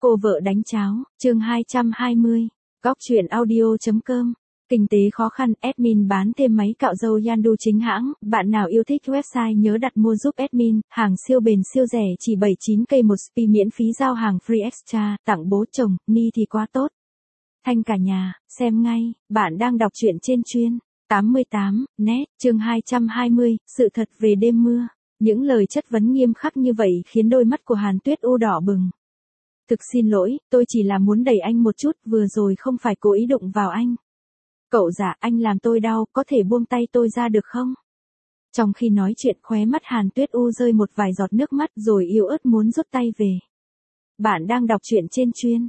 Cô vợ đánh cháo, chương 220, góc truyện audio.com. Kinh tế khó khăn, admin bán thêm máy cạo râu Yandu chính hãng, bạn nào yêu thích website nhớ đặt mua giúp admin, hàng siêu bền siêu rẻ chỉ 79k một spi miễn phí giao hàng free extra, tặng bố chồng, ni thì quá tốt. Thanh cả nhà, xem ngay, bạn đang đọc truyện trên chuyên 88, net, chương 220, sự thật về đêm mưa. Những lời chất vấn nghiêm khắc như vậy khiến đôi mắt của Hàn Tuyết U đỏ bừng. Thực xin lỗi, tôi chỉ là muốn đẩy anh một chút, vừa rồi không phải cố ý đụng vào anh. Cậu giả, anh làm tôi đau, có thể buông tay tôi ra được không? Trong khi nói chuyện, khóe mắt Hàn Tuyết U rơi một vài giọt nước mắt rồi yếu ớt muốn rút tay về. Bạn đang đọc truyện trên chuyên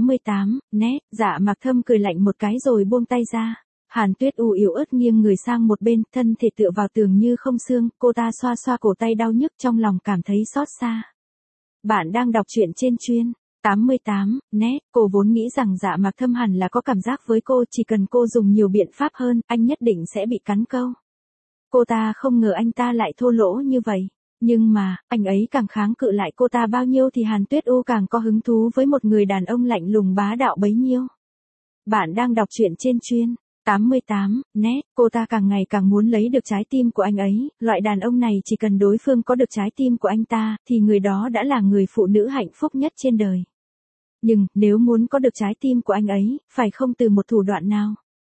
88, net, Dạ Mạc Thâm cười lạnh một cái rồi buông tay ra. Hàn Tuyết U yếu ớt nghiêng người sang một bên, thân thể tựa vào tường như không xương, cô ta xoa xoa cổ tay đau nhức trong lòng cảm thấy xót xa. Bạn đang đọc truyện trên chuyên 88, net, cô vốn nghĩ rằng Dạ Mạc Thâm hẳn là có cảm giác với cô, chỉ cần cô dùng nhiều biện pháp hơn, anh nhất định sẽ bị cắn câu. Cô ta không ngờ anh ta lại thô lỗ như vậy. Nhưng mà, anh ấy càng kháng cự lại cô ta bao nhiêu thì Hàn Tuyết U càng có hứng thú với một người đàn ông lạnh lùng bá đạo bấy nhiêu. Bạn đang đọc truyện trên chuyên 88, net, cô ta càng ngày càng muốn lấy được trái tim của anh ấy, loại đàn ông này chỉ cần đối phương có được trái tim của anh ta, thì người đó đã là người phụ nữ hạnh phúc nhất trên đời. Nhưng, nếu muốn có được trái tim của anh ấy, phải không từ một thủ đoạn nào.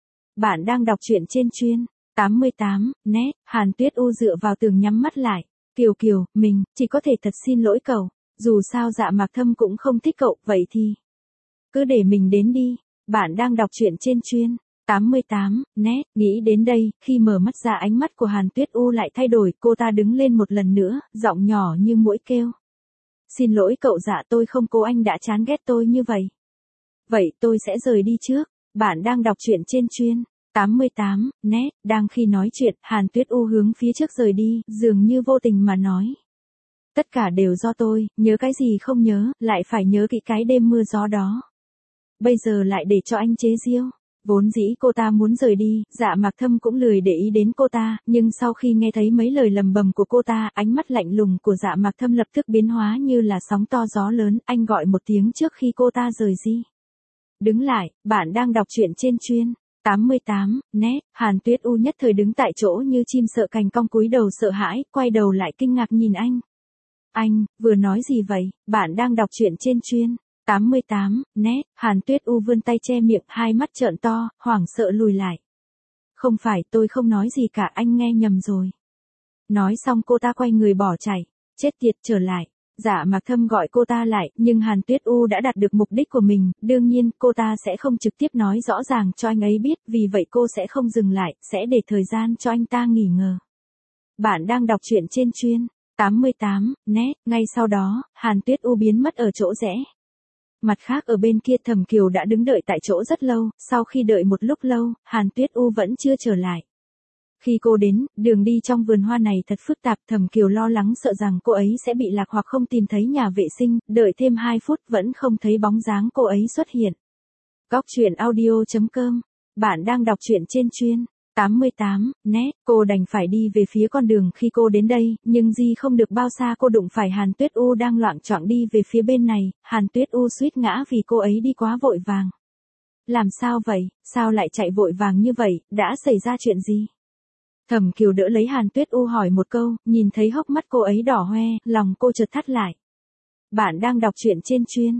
Bạn đang đọc truyện trên chuyên 88, net, Hàn Tuyết U dựa vào tường nhắm mắt lại. Kiều, mình, chỉ có thể thật xin lỗi cậu, dù sao Dạ Mạc Thâm cũng không thích cậu, vậy thì cứ để mình đến đi. Bạn đang đọc truyện trên chuyên 88, net, nghĩ đến đây, khi mở mắt ra ánh mắt của Hàn Tuyết U lại thay đổi, cô ta đứng lên một lần nữa, giọng nhỏ như muỗi kêu. Xin lỗi cậu Dạ, tôi không cố anh đã chán ghét tôi như vậy. Vậy tôi sẽ rời đi trước. Bạn đang đọc truyện trên chuyên 88, net, đang khi nói chuyện, Hàn Tuyết U hướng phía trước rời đi, dường như vô tình mà nói. Tất cả đều do tôi, nhớ cái gì không nhớ, lại phải nhớ kỹ cái đêm mưa gió đó. Bây giờ lại để cho anh chế giễu. Vốn dĩ cô ta muốn rời đi, Dạ Mạc Thâm cũng lười để ý đến cô ta, nhưng sau khi nghe thấy mấy lời lầm bầm của cô ta, ánh mắt lạnh lùng của Dạ Mạc Thâm lập tức biến hóa như là sóng to gió lớn, anh gọi một tiếng trước khi cô ta rời đi. Đứng lại, bạn đang đọc truyện trên chuyên 88, net, Hàn Tuyết U nhất thời đứng tại chỗ như chim sợ cành cong cúi đầu sợ hãi, quay đầu lại kinh ngạc nhìn anh. Anh, vừa nói gì vậy? Bạn đang đọc truyện trên chuyên 88, net, Hàn Tuyết U vươn tay che miệng, hai mắt trợn to, hoảng sợ lùi lại. Không phải, tôi không nói gì cả, anh nghe nhầm rồi. Nói xong cô ta quay người bỏ chạy. Chết tiệt, trở lại. Dạ Mạc Thâm gọi cô ta lại, nhưng Hàn Tuyết U đã đạt được mục đích của mình, đương nhiên, cô ta sẽ không trực tiếp nói rõ ràng cho anh ấy biết, vì vậy cô sẽ không dừng lại, sẽ để thời gian cho anh ta nghỉ ngờ. Bạn đang đọc truyện trên chuyên 88, net, ngay sau đó, Hàn Tuyết U biến mất ở chỗ rẽ. Mặt khác ở bên kia Thẩm Kiều đã đứng đợi tại chỗ rất lâu, sau khi đợi một lúc lâu, Hàn Tuyết U vẫn chưa trở lại. Khi cô đến, đường đi trong vườn hoa này thật phức tạp, Thẩm Kiều lo lắng sợ rằng cô ấy sẽ bị lạc hoặc không tìm thấy nhà vệ sinh, đợi thêm 2 phút vẫn không thấy bóng dáng cô ấy xuất hiện. Góc truyện audio.com. Bạn đang đọc truyện trên chuyên 88, net, cô đành phải đi về phía con đường khi cô đến đây, nhưng di không được bao xa cô đụng phải Hàn Tuyết U đang loạng choạng đi về phía bên này, Hàn Tuyết U suýt ngã vì cô ấy đi quá vội vàng. Làm sao vậy, sao lại chạy vội vàng như vậy, đã xảy ra chuyện gì? Thẩm Kiều đỡ lấy Hàn Tuyết U hỏi một câu, nhìn thấy hốc mắt cô ấy đỏ hoe, lòng cô chợt thắt lại. Bạn đang đọc truyện trên chuyên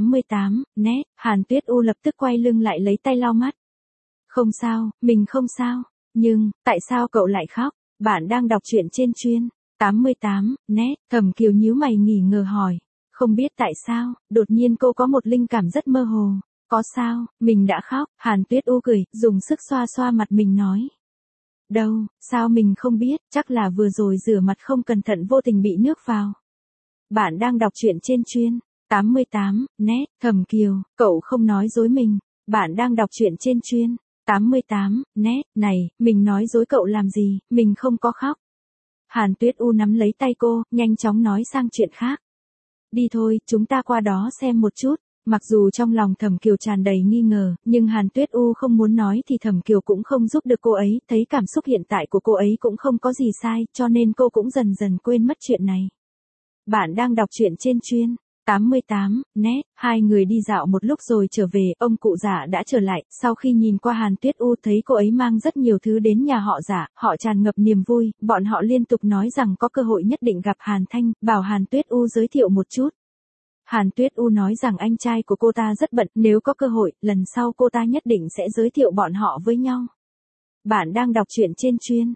88, net, Hàn Tuyết U lập tức quay lưng lại lấy tay lau mắt. Không sao, mình không sao, nhưng, tại sao cậu lại khóc? Bạn đang đọc truyện trên chuyên 88, net, Thẩm Kiều nhíu mày nghi ngờ hỏi. Không biết tại sao, đột nhiên cô có một linh cảm rất mơ hồ. Có sao, mình đã khóc, Hàn Tuyết U cười, dùng sức xoa xoa mặt mình nói. Đâu, sao mình không biết, chắc là vừa rồi rửa mặt không cẩn thận vô tình bị nước vào. Bạn đang đọc truyện trên chuyên 88, net, Thẩm Kiều, cậu không nói dối mình. Bạn đang đọc truyện trên chuyên 88, net, này, mình nói dối cậu làm gì, mình không có khóc. Hàn Tuyết U nắm lấy tay cô, nhanh chóng nói sang chuyện khác. Đi thôi, chúng ta qua đó xem một chút. Mặc dù trong lòng Thẩm Kiều tràn đầy nghi ngờ, nhưng Hàn Tuyết U không muốn nói thì Thẩm Kiều cũng không giúp được cô ấy, thấy cảm xúc hiện tại của cô ấy cũng không có gì sai, cho nên cô cũng dần dần quên mất chuyện này. Bạn đang đọc truyện trên chuyên 88, nét, hai người đi dạo một lúc rồi trở về, ông cụ Dạ đã trở lại, sau khi nhìn qua Hàn Tuyết U thấy cô ấy mang rất nhiều thứ đến nhà họ Dạ, họ tràn ngập niềm vui, bọn họ liên tục nói rằng có cơ hội nhất định gặp Hàn Thanh, bảo Hàn Tuyết U giới thiệu một chút. Hàn Tuyết U nói rằng anh trai của cô ta rất bận, nếu có cơ hội, lần sau cô ta nhất định sẽ giới thiệu bọn họ với nhau. Bạn đang đọc truyện trên chuyên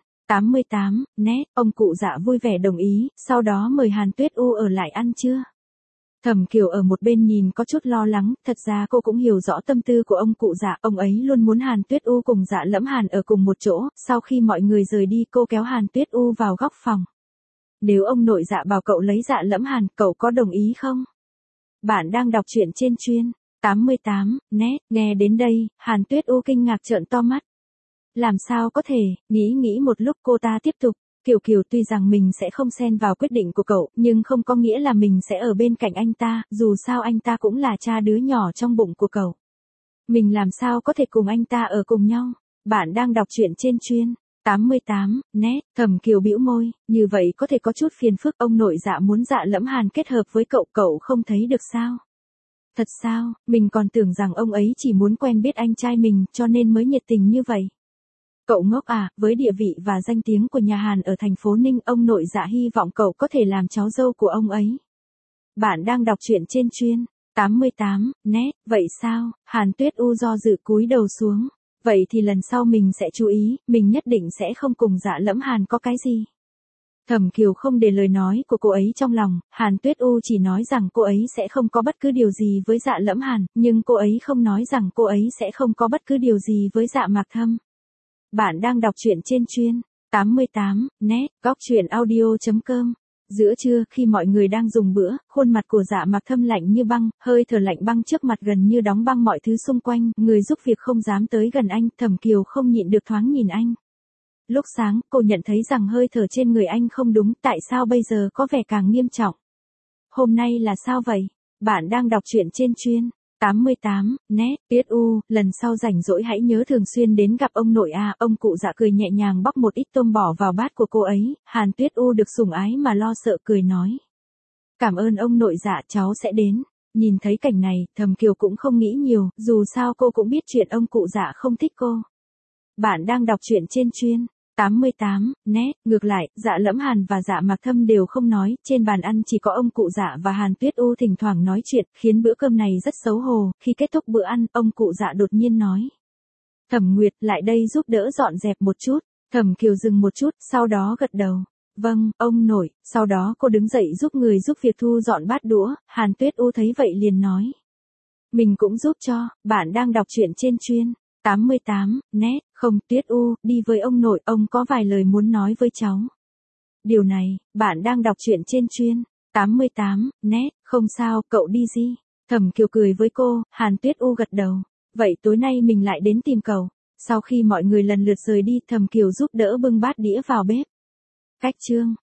88, nét, ông cụ Dạ vui vẻ đồng ý, sau đó mời Hàn Tuyết U ở lại ăn trưa. Thẩm Kiều ở một bên nhìn có chút lo lắng, thật ra cô cũng hiểu rõ tâm tư của ông cụ Dạ, ông ấy luôn muốn Hàn Tuyết U cùng Dạ Lẫm Hàn ở cùng một chỗ, sau khi mọi người rời đi cô kéo Hàn Tuyết U vào góc phòng. Nếu ông nội Dạ bảo cậu lấy Dạ Lẫm Hàn, cậu có đồng ý không? Bạn đang đọc truyện trên chuyên 88, nét, nghe đến đây, Hàn Tuyết U kinh ngạc trợn to mắt. Làm sao có thể, nghĩ một lúc cô ta tiếp tục. Kiều tuy rằng mình sẽ không xen vào quyết định của cậu, nhưng không có nghĩa là mình sẽ ở bên cạnh anh ta, dù sao anh ta cũng là cha đứa nhỏ trong bụng của cậu. Mình làm sao có thể cùng anh ta ở cùng nhau? Bạn đang đọc truyện trên chuyên 88, nét, Thẩm Kiều bĩu môi, như vậy có thể có chút phiền phức, ông nội Dạ muốn Dạ Lẫm Hàn kết hợp với cậu, cậu không thấy được sao? Thật sao, mình còn tưởng rằng ông ấy chỉ muốn quen biết anh trai mình, cho nên mới nhiệt tình như vậy. Cậu ngốc à, với địa vị và danh tiếng của nhà Hàn ở thành phố Ninh, ông nội Dạ hy vọng cậu có thể làm cháu dâu của ông ấy. Bạn đang đọc truyện trên chuyên 88, nét, vậy sao? Hàn Tuyết U do dự cúi đầu xuống. Vậy thì lần sau mình sẽ chú ý, mình nhất định sẽ không cùng Dạ Lẫm Hàn có cái gì. Thẩm Kiều không để lời nói của cô ấy trong lòng, Hàn Tuyết U chỉ nói rằng cô ấy sẽ không có bất cứ điều gì với Dạ Lẫm Hàn, nhưng cô ấy không nói rằng cô ấy sẽ không có bất cứ điều gì với Dạ Mạc Thâm. Bạn đang đọc truyện trên chuyên 88, nét, góc truyện audio.com. Giữa trưa, khi mọi người đang dùng bữa, khuôn mặt của Dạ Mạc Thâm lạnh như băng, hơi thở lạnh băng trước mặt gần như đóng băng mọi thứ xung quanh, người giúp việc không dám tới gần anh, Thẩm Kiều không nhịn được thoáng nhìn anh. Lúc sáng, cô nhận thấy rằng hơi thở trên người anh không đúng, tại sao bây giờ có vẻ càng nghiêm trọng? Hôm nay là sao vậy? Bạn đang đọc truyện trên chuyên 88, nét, Tuyết U, lần sau rảnh rỗi hãy nhớ thường xuyên đến gặp ông nội a. Ông cụ Dạ cười nhẹ nhàng bóc một ít tôm bỏ vào bát của cô ấy, Hàn Tuyết U được sủng ái mà lo sợ cười nói. Cảm ơn ông nội Dạ, cháu sẽ đến. Nhìn thấy cảnh này, Thẩm Kiều cũng không nghĩ nhiều, dù sao cô cũng biết chuyện ông cụ Dạ không thích cô. Bạn đang đọc truyện trên chuyên 88, nét, ngược lại, Dạ Lẫm Hàn và Dạ Mạc Thâm đều không nói, trên bàn ăn chỉ có ông cụ Dạ và Hàn Tuyết U thỉnh thoảng nói chuyện, khiến bữa cơm này rất xấu hổ. Khi kết thúc bữa ăn, ông cụ Dạ đột nhiên nói. Thẩm Nguyệt, lại đây giúp đỡ dọn dẹp một chút. Thẩm Kiều dừng một chút, sau đó gật đầu. Vâng, ông nội, sau đó cô đứng dậy giúp người giúp việc thu dọn bát đũa, Hàn Tuyết U thấy vậy liền nói. Mình cũng giúp cho, bạn đang đọc truyện trên chuyên 88, nét, không, Tuyết U, đi với ông nội, ông có vài lời muốn nói với cháu. Điều này, bạn đang đọc truyện trên chuyên 88, nét, không sao, cậu đi gì? Thẩm Kiều cười với cô, Hàn Tuyết U gật đầu. Vậy tối nay mình lại đến tìm cậu. Sau khi mọi người lần lượt rời đi, Thẩm Kiều giúp đỡ bưng bát đĩa vào bếp. Cách chương